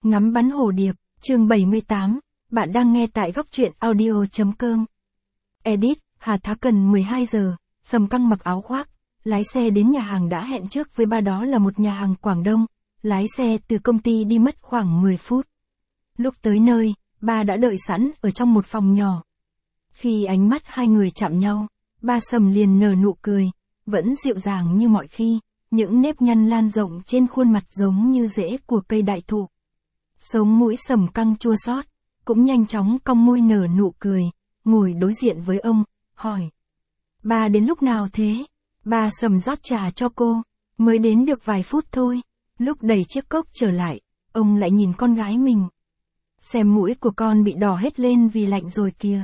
Ngắm bắn hồ điệp, chương 78, bạn đang nghe tại góc truyện audio.com. Edit, Hà Thá Cần 12 giờ, Sầm Căng mặc áo khoác, lái xe đến nhà hàng đã hẹn trước với ba, đó là một nhà hàng Quảng Đông, lái xe từ công ty đi mất khoảng 10 phút. Lúc tới nơi, ba đã đợi sẵn ở trong một phòng nhỏ. Khi ánh mắt hai người chạm nhau, ba Sầm liền nở nụ cười, vẫn dịu dàng như mọi khi, những nếp nhăn lan rộng trên khuôn mặt giống như rễ của cây đại thụ. Sống mũi Sầm Căng chua xót, cũng nhanh chóng cong môi nở nụ cười, ngồi đối diện với ông, hỏi. Ba đến lúc nào thế? Ba Sầm rót trà cho cô, mới đến được vài phút thôi. Lúc đẩy chiếc cốc trở lại, ông lại nhìn con gái mình. Xem mũi của con bị đỏ hết lên vì lạnh rồi kìa.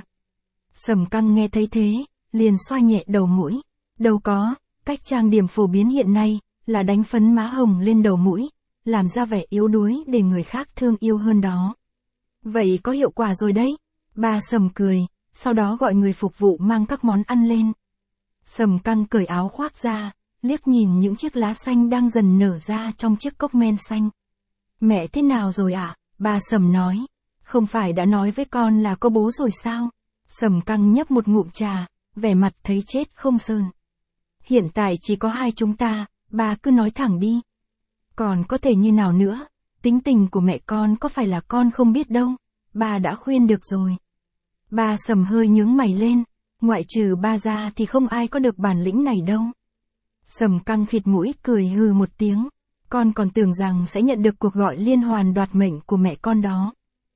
Sầm Căng nghe thấy thế, liền xoa nhẹ đầu mũi. Đâu có, cách trang điểm phổ biến hiện nay là đánh phấn má hồng lên đầu mũi, làm ra vẻ yếu đuối để người khác thương yêu hơn đó. Vậy có hiệu quả rồi đấy. Ba Sầm cười, sau đó gọi người phục vụ mang các món ăn lên. Sầm Căng cởi áo khoác ra, liếc nhìn những chiếc lá xanh đang dần nở ra trong chiếc cốc men xanh. Mẹ thế nào rồi ạ? Ba Sầm nói. Không phải đã nói với con là có bố rồi sao? Sầm Căng nhấp một ngụm trà, vẻ mặt thấy chết không sơn. Hiện tại chỉ có hai chúng ta, ba cứ nói thẳng đi. Còn có thể như nào nữa, tính tình của mẹ con có phải là con không biết đâu, ba đã khuyên được rồi. Ba Sầm hơi nhướng mày lên, ngoại trừ ba ra thì không ai có được bản lĩnh này đâu. Sầm Căng khịt mũi cười hừ một tiếng, con còn tưởng rằng sẽ nhận được cuộc gọi liên hoàn đoạt mệnh của mẹ con đó.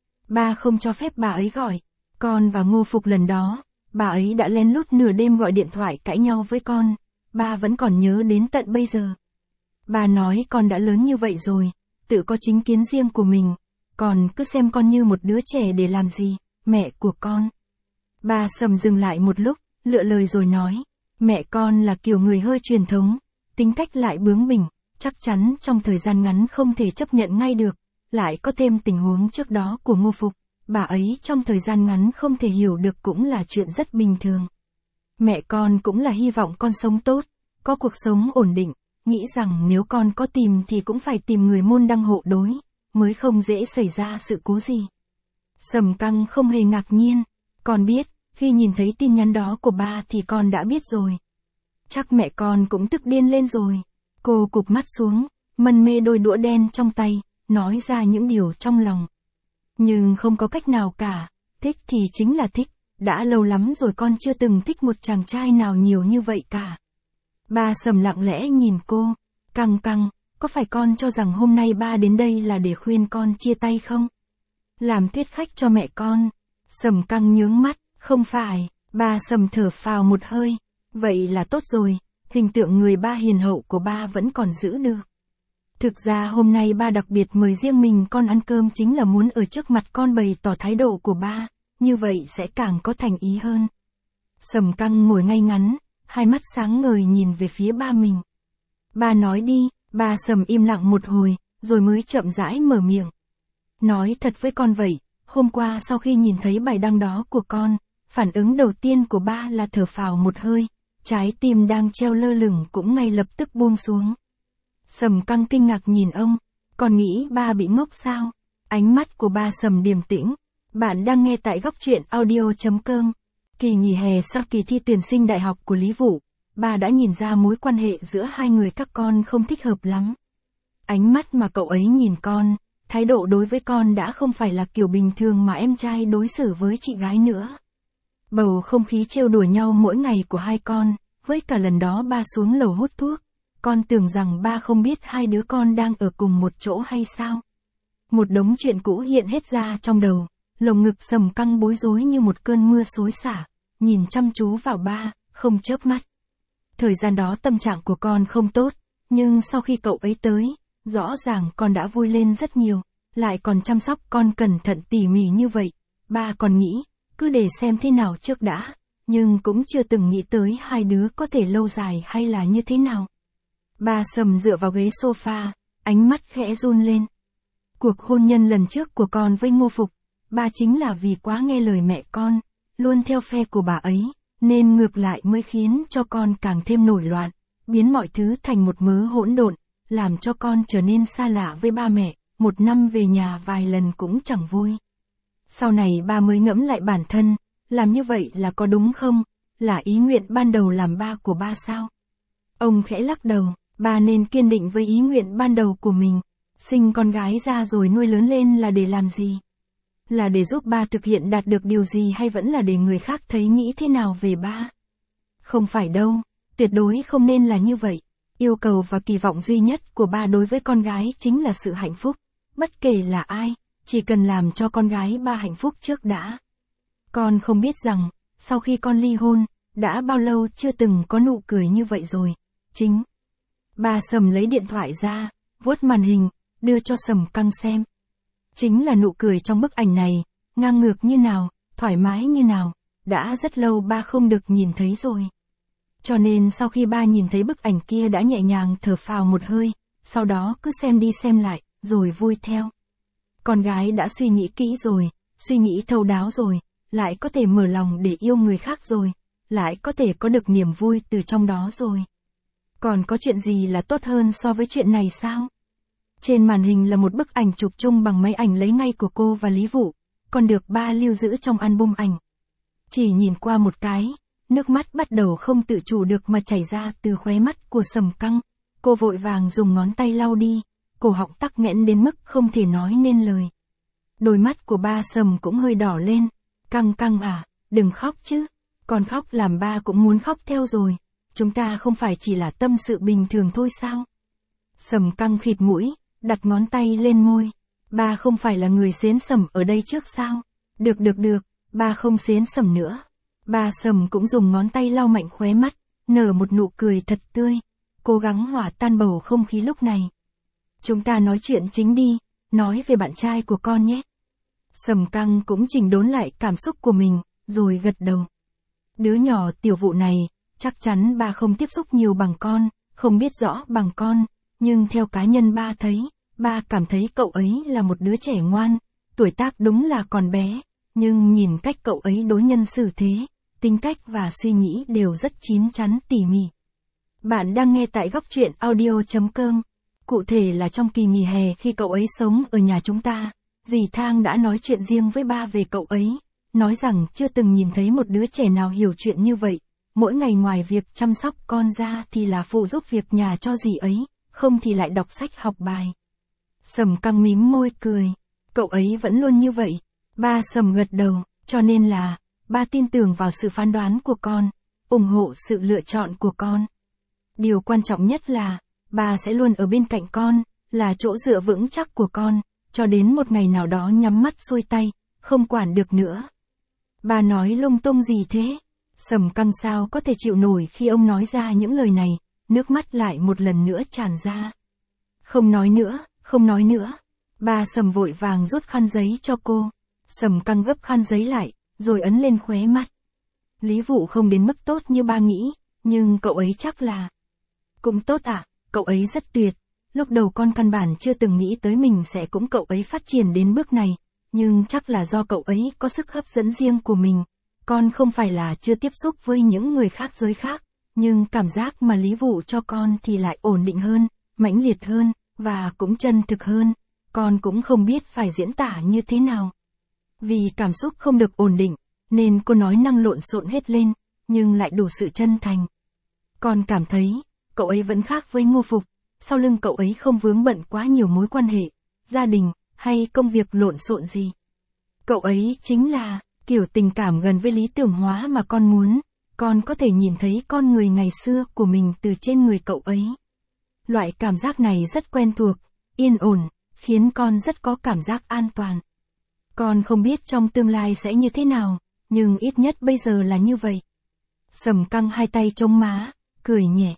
Ba không cho phép bà ấy gọi, con và Ngô Phục lần đó, bà ấy đã lén lút nửa đêm gọi điện thoại cãi nhau với con, ba vẫn còn nhớ đến tận bây giờ. Bà nói con đã lớn như vậy rồi, tự có chính kiến riêng của mình, còn cứ xem con như một đứa trẻ để làm gì, mẹ của con. Ba Sầm dừng lại một lúc, lựa lời rồi nói, mẹ con là kiểu người hơi truyền thống, tính cách lại bướng bỉnh, chắc chắn trong thời gian ngắn không thể chấp nhận ngay được, lại có thêm tình huống trước đó của Ngô Phục, bà ấy trong thời gian ngắn không thể hiểu được cũng là chuyện rất bình thường. Mẹ con cũng là hy vọng con sống tốt, có cuộc sống ổn định, nghĩ rằng nếu con có tìm thì cũng phải tìm người môn đăng hộ đối, mới không dễ xảy ra sự cố gì. Sầm Căng không hề ngạc nhiên, con biết, khi nhìn thấy tin nhắn đó của ba thì con đã biết rồi. Chắc mẹ con cũng tức điên lên rồi. Cô cụp mắt xuống, mân mê đôi đũa đen trong tay, nói ra những điều trong lòng. Nhưng không có cách nào cả, thích thì chính là thích, đã lâu lắm rồi con chưa từng thích một chàng trai nào nhiều như vậy cả. Ba Sầm lặng lẽ nhìn cô, Căng Căng, có phải con cho rằng hôm nay ba đến đây là để khuyên con chia tay không? Làm thuyết khách cho mẹ con. Sầm Căng nhướng mắt, không phải. Ba Sầm thở phào một hơi, vậy là tốt rồi, hình tượng người ba hiền hậu của ba vẫn còn giữ được. Thực ra hôm nay ba đặc biệt mời riêng mình con ăn cơm chính là muốn ở trước mặt con bày tỏ thái độ của ba, như vậy sẽ càng có thành ý hơn. Sầm Căng ngồi ngay ngắn, hai mắt sáng ngời nhìn về phía ba mình. Ba nói đi. Ba Sầm im lặng một hồi, rồi mới chậm rãi mở miệng. Nói thật với con vậy, hôm qua sau khi nhìn thấy bài đăng đó của con, phản ứng đầu tiên của ba là thở phào một hơi, trái tim đang treo lơ lửng cũng ngay lập tức buông xuống. Sầm Căng kinh ngạc nhìn ông, còn nghĩ ba bị ngốc sao? Ánh mắt của ba Sầm điềm tĩnh. Bạn đang nghe tại góc truyện audio.com. Kỳ nghỉ hè sau kỳ thi tuyển sinh đại học của Lý Vũ, ba đã nhìn ra mối quan hệ giữa hai người các con không thích hợp lắm. Ánh mắt mà cậu ấy nhìn con, thái độ đối với con đã không phải là kiểu bình thường mà em trai đối xử với chị gái nữa. Bầu không khí trêu đùa nhau mỗi ngày của hai con, với cả lần đó ba xuống lầu hút thuốc, con tưởng rằng ba không biết hai đứa con đang ở cùng một chỗ hay sao? Một đống chuyện cũ hiện hết ra trong đầu, lồng ngực Sầm Căng bối rối như một cơn mưa xối xả, nhìn chăm chú vào ba, không chớp mắt. Thời gian đó tâm trạng của con không tốt, nhưng sau khi cậu ấy tới, rõ ràng con đã vui lên rất nhiều, lại còn chăm sóc con cẩn thận tỉ mỉ như vậy. Ba còn nghĩ, cứ để xem thế nào trước đã, nhưng cũng chưa từng nghĩ tới hai đứa có thể lâu dài hay là như thế nào. Ba Sầm dựa vào ghế sofa, ánh mắt khẽ run lên. Cuộc hôn nhân lần trước của con với Ngô Phục, ba chính là vì quá nghe lời mẹ con, luôn theo phe của bà ấy, nên ngược lại mới khiến cho con càng thêm nổi loạn, biến mọi thứ thành một mớ hỗn độn, làm cho con trở nên xa lạ với ba mẹ, một năm về nhà vài lần cũng chẳng vui. Sau này ba mới ngẫm lại bản thân, làm như vậy là có đúng không? Là ý nguyện ban đầu làm ba của ba sao? Ông khẽ lắc đầu, ba nên kiên định với ý nguyện ban đầu của mình. Sinh con gái ra rồi nuôi lớn lên là để làm gì? Là để giúp ba thực hiện đạt được điều gì hay vẫn là để người khác thấy nghĩ thế nào về ba? Không phải đâu, tuyệt đối không nên là như vậy. Yêu cầu và kỳ vọng duy nhất của ba đối với con gái chính là sự hạnh phúc. Bất kể là ai, chỉ cần làm cho con gái ba hạnh phúc trước đã. Con không biết rằng, sau khi con ly hôn, đã bao lâu chưa từng có nụ cười như vậy rồi. Chính. Ba Sầm lấy điện thoại ra, vuốt màn hình, đưa cho Sầm Căng xem. Chính là nụ cười trong bức ảnh này, ngang ngược như nào, thoải mái như nào, đã rất lâu ba không được nhìn thấy rồi. Cho nên sau khi ba nhìn thấy bức ảnh kia đã nhẹ nhàng thở phào một hơi, sau đó cứ xem đi xem lại, rồi vui theo. Con gái đã suy nghĩ kỹ rồi, suy nghĩ thấu đáo rồi, lại có thể mở lòng để yêu người khác rồi, lại có thể có được niềm vui từ trong đó rồi. Còn có chuyện gì là tốt hơn so với chuyện này sao? Trên màn hình là một bức ảnh chụp chung bằng máy ảnh lấy ngay của cô và Lý Vũ, còn được ba lưu giữ trong album ảnh. Chỉ nhìn qua một cái, nước mắt bắt đầu không tự chủ được mà chảy ra từ khóe mắt của Sầm Căng. Cô vội vàng dùng ngón tay lau đi, cổ họng tắc nghẽn đến mức không thể nói nên lời. Đôi mắt của ba Sầm cũng hơi đỏ lên. Căng Căng à, đừng khóc chứ. Con khóc làm ba cũng muốn khóc theo rồi. Chúng ta không phải chỉ là tâm sự bình thường thôi sao? Sầm Căng khịt mũi, đặt ngón tay lên môi. Ba không phải là người xến Sầm ở đây trước sao? Được, ba không xến Sầm nữa. Ba Sầm cũng dùng ngón tay lau mạnh khóe mắt, nở một nụ cười thật tươi, cố gắng hòa tan bầu không khí lúc này. Chúng ta nói chuyện chính đi, nói về bạn trai của con nhé. Sầm Căng cũng chỉnh đốn lại cảm xúc của mình, rồi gật đầu. Đứa nhỏ Tiểu Vụ này, chắc chắn ba không tiếp xúc nhiều bằng con, không biết rõ bằng con, nhưng theo cá nhân ba thấy, ba cảm thấy cậu ấy là một đứa trẻ ngoan, tuổi tác đúng là còn bé, nhưng nhìn cách cậu ấy đối nhân xử thế, tính cách và suy nghĩ đều rất chín chắn tỉ mỉ. Bạn đang nghe tại góc truyện audio.com. Cụ thể là trong kỳ nghỉ hè khi cậu ấy sống ở nhà chúng ta, dì Thang đã nói chuyện riêng với ba về cậu ấy, nói rằng chưa từng nhìn thấy một đứa trẻ nào hiểu chuyện như vậy, mỗi ngày ngoài việc chăm sóc con ra thì là phụ giúp việc nhà cho dì ấy, không thì lại đọc sách học bài. Sầm Căng mím môi cười, cậu ấy vẫn luôn như vậy. Ba Sầm gật đầu, cho nên là, ba tin tưởng vào sự phán đoán của con, ủng hộ sự lựa chọn của con. Điều quan trọng nhất là, ba sẽ luôn ở bên cạnh con, là chỗ dựa vững chắc của con, cho đến một ngày nào đó nhắm mắt xuôi tay, không quản được nữa. Ba nói lung tung gì thế? Sầm Căng sao có thể chịu nổi khi ông nói ra những lời này, nước mắt lại một lần nữa tràn ra. Không nói nữa. Ba Sầm vội vàng rút khăn giấy cho cô. Sầm Căng gấp khăn giấy lại, rồi ấn lên khóe mắt. Lý Vũ không đến mức tốt như ba nghĩ, nhưng cậu ấy chắc là... Cũng tốt à, cậu ấy rất tuyệt. Lúc đầu con căn bản chưa từng nghĩ tới mình sẽ cũng cậu ấy phát triển đến bước này, nhưng chắc là do cậu ấy có sức hấp dẫn riêng của mình. Con không phải là chưa tiếp xúc với những người khác giới khác, nhưng cảm giác mà Lý Vũ cho con thì lại ổn định hơn, mãnh liệt hơn, và cũng chân thực hơn. Con cũng không biết phải diễn tả như thế nào. Vì cảm xúc không được ổn định, nên cô nói năng lộn xộn hết lên, nhưng lại đủ sự chân thành. Con cảm thấy, cậu ấy vẫn khác với Ngô Phục, sau lưng cậu ấy không vướng bận quá nhiều mối quan hệ, gia đình, hay công việc lộn xộn gì. Cậu ấy chính là, kiểu tình cảm gần với lý tưởng hóa mà con muốn, con có thể nhìn thấy con người ngày xưa của mình từ trên người cậu ấy. Loại cảm giác này rất quen thuộc, yên ổn, khiến con rất có cảm giác an toàn. Con không biết trong tương lai sẽ như thế nào, nhưng ít nhất bây giờ là như vậy. Sầm Căng hai tay chống má, cười nhẹ.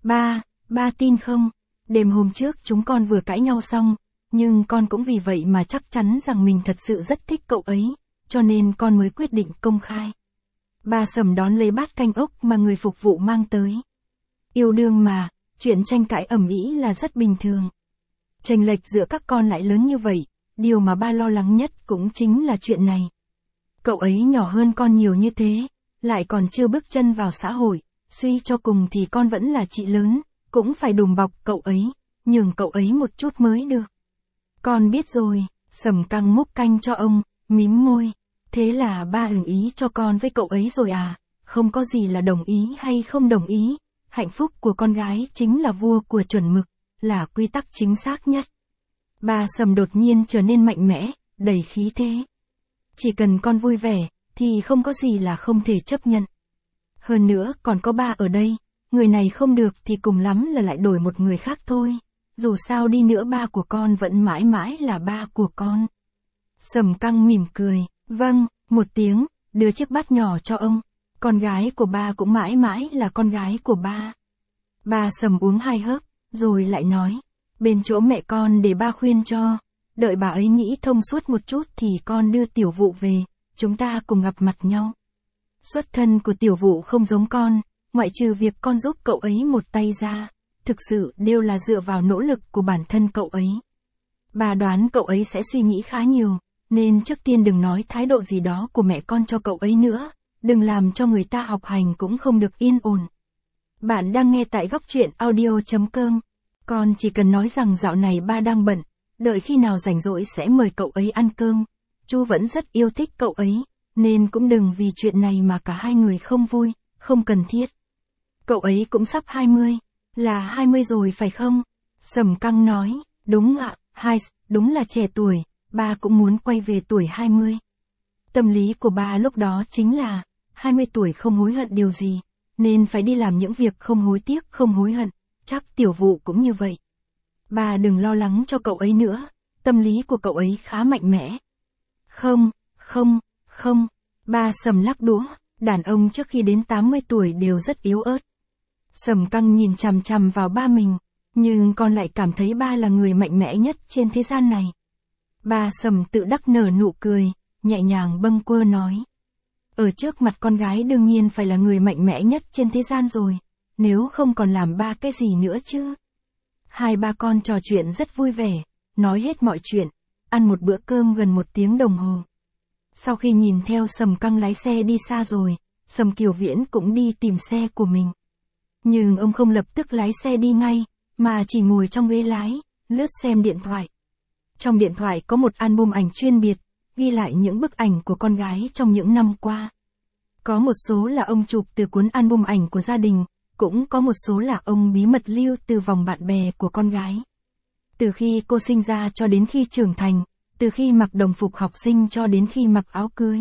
Ba tin không? Đêm hôm trước chúng con vừa cãi nhau xong, nhưng con cũng vì vậy mà chắc chắn rằng mình thật sự rất thích cậu ấy, cho nên con mới quyết định công khai. Ba Sầm đón lấy bát canh ốc mà người phục vụ mang tới. Yêu đương mà, chuyện tranh cãi ầm ĩ là rất bình thường. Chênh lệch giữa các con lại lớn như vậy, điều mà ba lo lắng nhất cũng chính là chuyện này. Cậu ấy nhỏ hơn con nhiều như thế, lại còn chưa bước chân vào xã hội, suy cho cùng thì con vẫn là chị lớn, cũng phải đùm bọc cậu ấy, nhường cậu ấy một chút mới được. Con biết rồi, Sầm Căng múc canh cho ông, mím môi. Thế là ba ưng ý cho con với cậu ấy rồi à? Không có gì là đồng ý hay không đồng ý. Hạnh phúc của con gái chính là vua của chuẩn mực, là quy tắc chính xác nhất. Ba Sầm đột nhiên trở nên mạnh mẽ, đầy khí thế. Chỉ cần con vui vẻ, thì không có gì là không thể chấp nhận. Hơn nữa còn có ba ở đây, người này không được thì cùng lắm là lại đổi một người khác thôi. Dù sao đi nữa ba của con vẫn mãi mãi là ba của con. Sầm Căng mỉm cười, vâng, một tiếng, đưa chiếc bát nhỏ cho ông. Con gái của ba cũng mãi mãi là con gái của ba. Ba Sầm uống 2 hớp, rồi lại nói, bên chỗ mẹ con để ba khuyên cho. Đợi bà ấy nghĩ thông suốt một chút thì con đưa Tiểu Vụ về, chúng ta cùng gặp mặt nhau. Xuất thân của Tiểu Vụ không giống con, ngoại trừ việc con giúp cậu ấy một tay ra, thực sự đều là dựa vào nỗ lực của bản thân cậu ấy. Bà đoán cậu ấy sẽ suy nghĩ khá nhiều, nên trước tiên đừng nói thái độ gì đó của mẹ con cho cậu ấy nữa, đừng làm cho người ta học hành cũng không được yên ổn. Bạn đang nghe tại góc truyện audio.com. Con chỉ cần nói rằng dạo này ba đang bận, đợi khi nào rảnh rỗi sẽ mời cậu ấy ăn cơm. Chú vẫn rất yêu thích cậu ấy, nên cũng đừng vì chuyện này mà cả hai người không vui, không cần thiết. Cậu ấy cũng sắp 20, là 20 rồi phải không? Sầm Căng nói, đúng ạ, đúng là trẻ tuổi, ba cũng muốn quay về tuổi 20. Tâm lý của ba lúc đó chính là, 20 tuổi không hối hận điều gì, nên phải đi làm những việc không hối tiếc không hối hận, chắc Tiểu Vụ cũng như vậy. Ba đừng lo lắng cho cậu ấy nữa, tâm lý của cậu ấy khá mạnh mẽ. Không, ba Sầm lắc đũa, đàn ông trước khi đến 80 tuổi đều rất yếu ớt. Sầm Căng nhìn chằm chằm vào ba mình, nhưng con lại cảm thấy ba là người mạnh mẽ nhất trên thế gian này. Ba Sầm tự đắc nở nụ cười, nhẹ nhàng bâng quơ nói. Ở trước mặt con gái đương nhiên phải là người mạnh mẽ nhất trên thế gian rồi, nếu không còn làm ba cái gì nữa chứ. Hai ba con trò chuyện rất vui vẻ, nói hết mọi chuyện, ăn một bữa cơm gần 1 tiếng đồng hồ. Sau khi nhìn theo Sầm Căng lái xe đi xa rồi, Sầm Kiều Viễn cũng đi tìm xe của mình. Nhưng ông không lập tức lái xe đi ngay, mà chỉ ngồi trong ghế lái, lướt xem điện thoại. Trong điện thoại có một album ảnh chuyên biệt, ghi lại những bức ảnh của con gái trong những năm qua. Có một số là ông chụp từ cuốn album ảnh của gia đình, cũng có một số là ông bí mật lưu từ vòng bạn bè của con gái. Từ khi cô sinh ra cho đến khi trưởng thành, từ khi mặc đồng phục học sinh cho đến khi mặc áo cưới.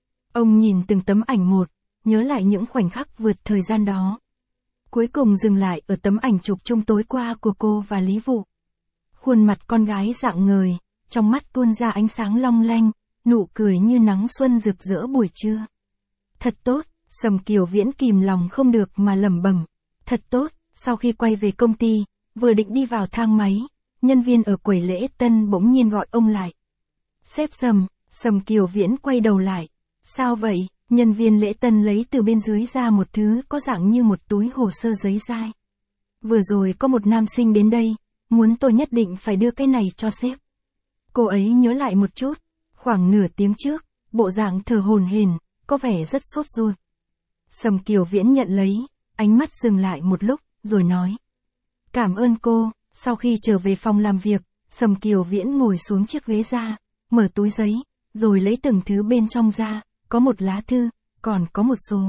Ông nhìn từng tấm ảnh một, nhớ lại những khoảnh khắc vượt thời gian đó. Cuối cùng dừng lại ở tấm ảnh chụp chung tối qua của cô và Lý Vụ. Khuôn mặt con gái rạng ngời, trong mắt tuôn ra ánh sáng long lanh, nụ cười như nắng xuân rực rỡ buổi trưa. Thật tốt, Sầm Kiều Viễn kìm lòng không được mà lẩm bẩm. Thật tốt, sau khi quay về công ty, vừa định đi vào thang máy, nhân viên ở quầy lễ tân bỗng nhiên gọi ông lại. Sếp Sầm, Sầm Kiều Viễn quay đầu lại. Sao vậy? Nhân viên lễ tân lấy từ bên dưới ra một thứ có dạng như một túi hồ sơ giấy dai. Vừa rồi có một nam sinh đến đây, muốn tôi nhất định phải đưa cái này cho sếp. Cô ấy nhớ lại một chút, khoảng nửa tiếng trước, bộ dạng thở hổn hển, có vẻ rất sốt ruột. Sầm Kiều Viễn nhận lấy, ánh mắt dừng lại một lúc, rồi nói. Cảm ơn cô. Sau khi trở về phòng làm việc, Sầm Kiều Viễn ngồi xuống chiếc ghế ra, mở túi giấy, rồi lấy từng thứ bên trong ra, có một lá thư, còn có một số.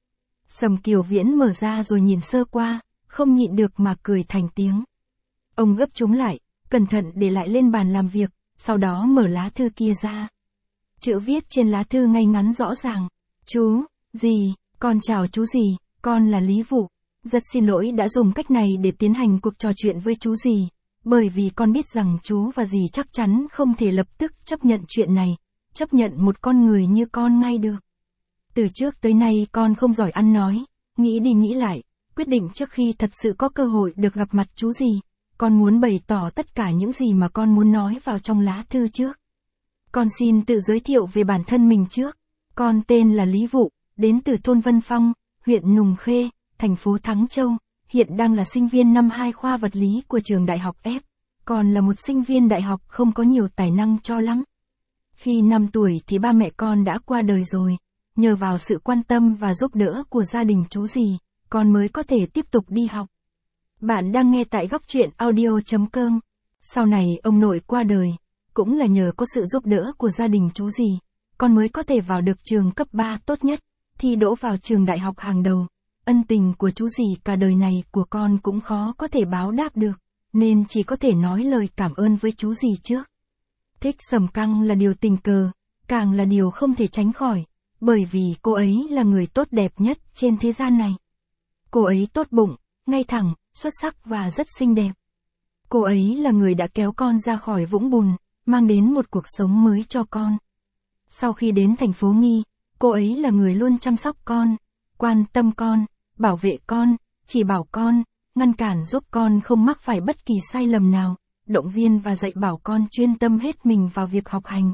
Sầm Kiều Viễn mở ra rồi nhìn sơ qua, không nhịn được mà cười thành tiếng. Ông gấp chúng lại, cẩn thận để lại lên bàn làm việc, sau đó mở lá thư kia ra. Chữ viết trên lá thư ngay ngắn rõ ràng. Chú, dì, con chào chú dì, con là Lý Vụ. Rất xin lỗi đã dùng cách này để tiến hành cuộc trò chuyện với chú dì, bởi vì con biết rằng chú và dì chắc chắn không thể lập tức chấp nhận chuyện này, chấp nhận một con người như con ngay được. Từ trước tới nay con không giỏi ăn nói, nghĩ đi nghĩ lại, quyết định trước khi thật sự có cơ hội được gặp mặt chú dì, con muốn bày tỏ tất cả những gì mà con muốn nói vào trong lá thư trước. Con xin tự giới thiệu về bản thân mình trước. Con tên là Lý Vụ, đến từ thôn Vân Phong, huyện Nùng Khê, thành phố Thắng Châu, hiện đang là sinh viên năm 2 khoa vật lý của trường đại học F. Còn là một sinh viên đại học không có nhiều tài năng cho lắm. Khi 5 tuổi thì ba mẹ con đã qua đời rồi, nhờ vào sự quan tâm và giúp đỡ của gia đình chú dì, con mới có thể tiếp tục đi học. Bạn đang nghe tại góc truyện audio.com. Sau này ông nội qua đời, cũng là nhờ có sự giúp đỡ của gia đình chú dì, con mới có thể vào được trường cấp 3 tốt nhất, thi đỗ vào trường đại học hàng đầu. Ân tình của chú dì cả đời này của con cũng khó có thể báo đáp được, nên chỉ có thể nói lời cảm ơn với chú dì trước. Thích Sầm Căng là điều tình cờ, càng là điều không thể tránh khỏi, bởi vì cô ấy là người tốt đẹp nhất trên thế gian này. Cô ấy tốt bụng, ngay thẳng, xuất sắc và rất xinh đẹp. Cô ấy là người đã kéo con ra khỏi vũng bùn, mang đến một cuộc sống mới cho con. Sau khi đến thành phố Nghi, cô ấy là người luôn chăm sóc con, quan tâm con, bảo vệ con, chỉ bảo con, ngăn cản giúp con không mắc phải bất kỳ sai lầm nào, động viên và dạy bảo con chuyên tâm hết mình vào việc học hành.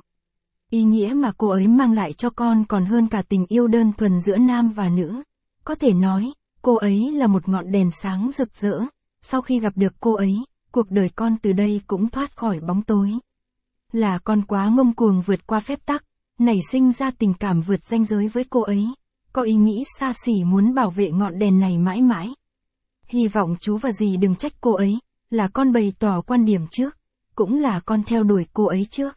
Ý nghĩa mà cô ấy mang lại cho con còn hơn cả tình yêu đơn thuần giữa nam và nữ. Có thể nói, cô ấy là một ngọn đèn sáng rực rỡ. Sau khi gặp được cô ấy, cuộc đời con từ đây cũng thoát khỏi bóng tối. Là con quá ngông cuồng vượt qua phép tắc, nảy sinh ra tình cảm vượt ranh giới với cô ấy, có ý nghĩ xa xỉ muốn bảo vệ ngọn đèn này mãi mãi. Hy vọng chú và dì đừng trách cô ấy, là con bày tỏ quan điểm trước, cũng là con theo đuổi cô ấy trước.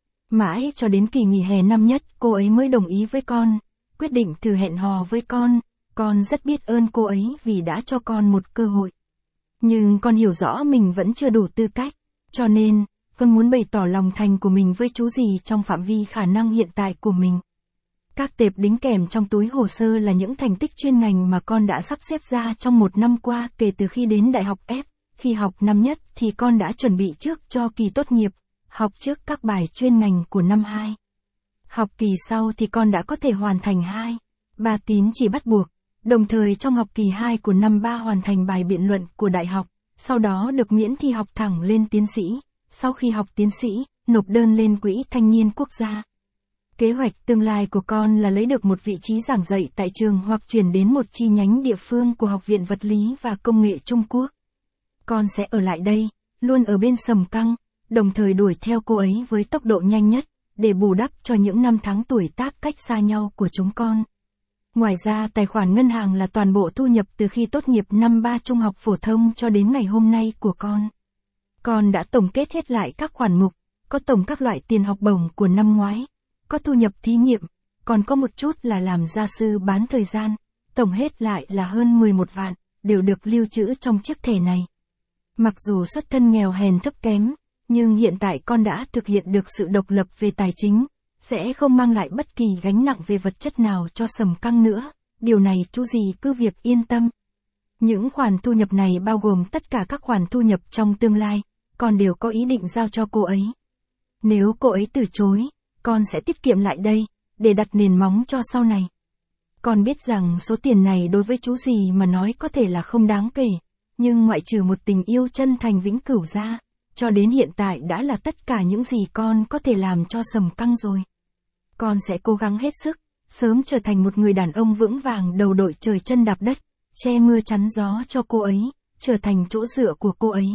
Mãi cho đến kỳ nghỉ hè năm nhất cô ấy mới đồng ý với con, quyết định thử hẹn hò với con rất biết ơn cô ấy vì đã cho con một cơ hội. Nhưng con hiểu rõ mình vẫn chưa đủ tư cách, cho nên, con muốn bày tỏ lòng thành của mình với chú dì trong phạm vi khả năng hiện tại của mình. Các tệp đính kèm trong túi hồ sơ là những thành tích chuyên ngành mà con đã sắp xếp ra trong một năm qua kể từ khi đến đại học F. Khi học năm nhất thì con đã chuẩn bị trước cho kỳ tốt nghiệp, học trước các bài chuyên ngành của năm 2. Học kỳ sau thì con đã có thể hoàn thành 2, 3 tín chỉ bắt buộc, đồng thời trong học kỳ 2 của năm 3 hoàn thành bài biện luận của đại học, sau đó được miễn thi học thẳng lên tiến sĩ, sau khi học tiến sĩ, nộp đơn lên Quỹ Thanh niên Quốc gia. Kế hoạch tương lai của con là lấy được một vị trí giảng dạy tại trường hoặc chuyển đến một chi nhánh địa phương của Học viện Vật lý và Công nghệ Trung Quốc. Con sẽ ở lại đây, luôn ở bên Sầm Căng, đồng thời đuổi theo cô ấy với tốc độ nhanh nhất, để bù đắp cho những năm tháng tuổi tác cách xa nhau của chúng con. Ngoài ra tài khoản ngân hàng là toàn bộ thu nhập từ khi tốt nghiệp năm 3 trung học phổ thông cho đến ngày hôm nay của con. Con đã tổng kết hết lại các khoản mục, có tổng các loại tiền học bổng của năm ngoái, có thu nhập thí nghiệm, còn có một chút là làm gia sư bán thời gian, tổng hết lại là hơn 11 vạn, đều được lưu trữ trong chiếc thẻ này. Mặc dù xuất thân nghèo hèn thấp kém, nhưng hiện tại con đã thực hiện được sự độc lập về tài chính, sẽ không mang lại bất kỳ gánh nặng về vật chất nào cho Sầm Căng nữa, điều này chú dì cứ việc yên tâm. Những khoản thu nhập này bao gồm tất cả các khoản thu nhập trong tương lai, con đều có ý định giao cho cô ấy. Nếu cô ấy từ chối, con sẽ tiết kiệm lại đây, để đặt nền móng cho sau này. Con biết rằng số tiền này đối với chú dì mà nói có thể là không đáng kể, nhưng ngoại trừ một tình yêu chân thành vĩnh cửu ra, cho đến hiện tại đã là tất cả những gì con có thể làm cho Sầm Căng rồi. Con sẽ cố gắng hết sức, sớm trở thành một người đàn ông vững vàng đầu đội trời chân đạp đất, che mưa chắn gió cho cô ấy, trở thành chỗ dựa của cô ấy.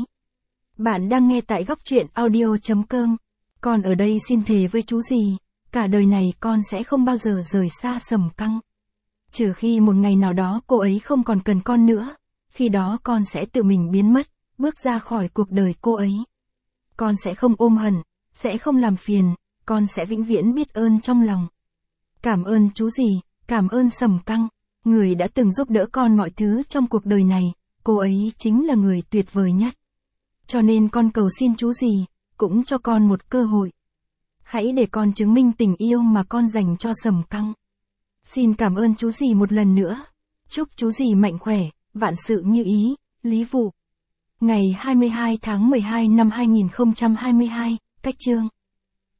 Bạn đang nghe tại Góc Truyện Audio.com. Con ở đây xin thề với chú dì, cả đời này con sẽ không bao giờ rời xa Sầm Căng. Trừ khi một ngày nào đó cô ấy không còn cần con nữa, khi đó con sẽ tự mình biến mất, bước ra khỏi cuộc đời cô ấy. Con sẽ không ôm hận, sẽ không làm phiền, con sẽ vĩnh viễn biết ơn trong lòng. Cảm ơn chú dì, cảm ơn Sầm Căng, người đã từng giúp đỡ con mọi thứ trong cuộc đời này, cô ấy chính là người tuyệt vời nhất. Cho nên con cầu xin chú dì, cũng cho con một cơ hội. Hãy để con chứng minh tình yêu mà con dành cho Sầm Căng. Xin cảm ơn chú dì một lần nữa. Chúc chú dì mạnh khỏe, vạn sự như ý, Lý Vụ. Ngày 22 tháng 12 năm 2022, Cách Chương.